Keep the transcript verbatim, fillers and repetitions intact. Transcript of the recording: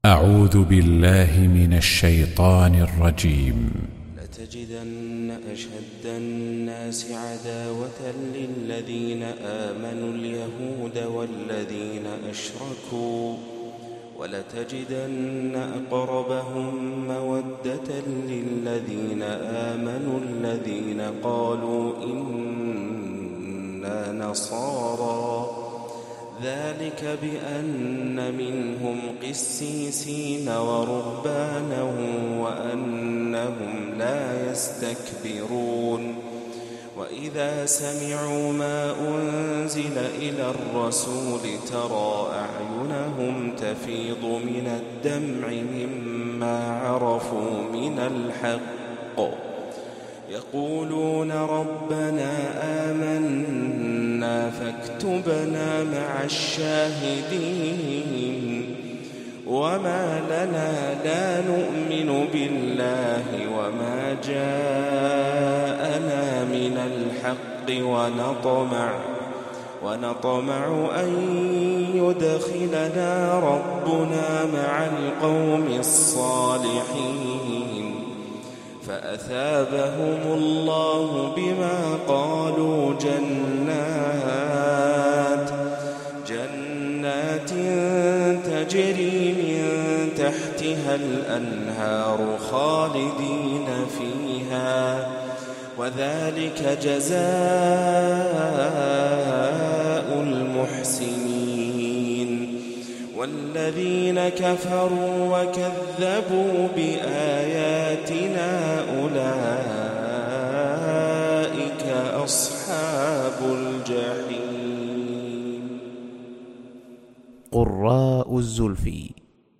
أعوذ بالله من الشيطان الرجيم. لتجدن أشد الناس عداوة للذين آمنوا اليهود والذين أشركوا ولتجدن أقربهم مودة للذين آمنوا الذين قالوا إنا نصارى ذلك بأن منهم قسيسين ورهبانا وأنهم لا يستكبرون وإذا سمعوا ما أنزل إلى الرسول ترى أعينهم تفيض من الدمع مما عرفوا من الحق يقولون ربنا آمنا فاكتبنا مع الشاهدين وما لنا لا نؤمن بالله وما جاءنا من الحق ونطمع ونطمع أن يدخلنا ربنا مع القوم الصالحين فأثابهم الله بما قالوا جنات جنات تجري من تحتها الأنهار خالدين فيها وذلك جزاء المحسنين والذين كفروا وكذبوا بآياتنا أولئك أصحاب الجحيم. قراء الزلفي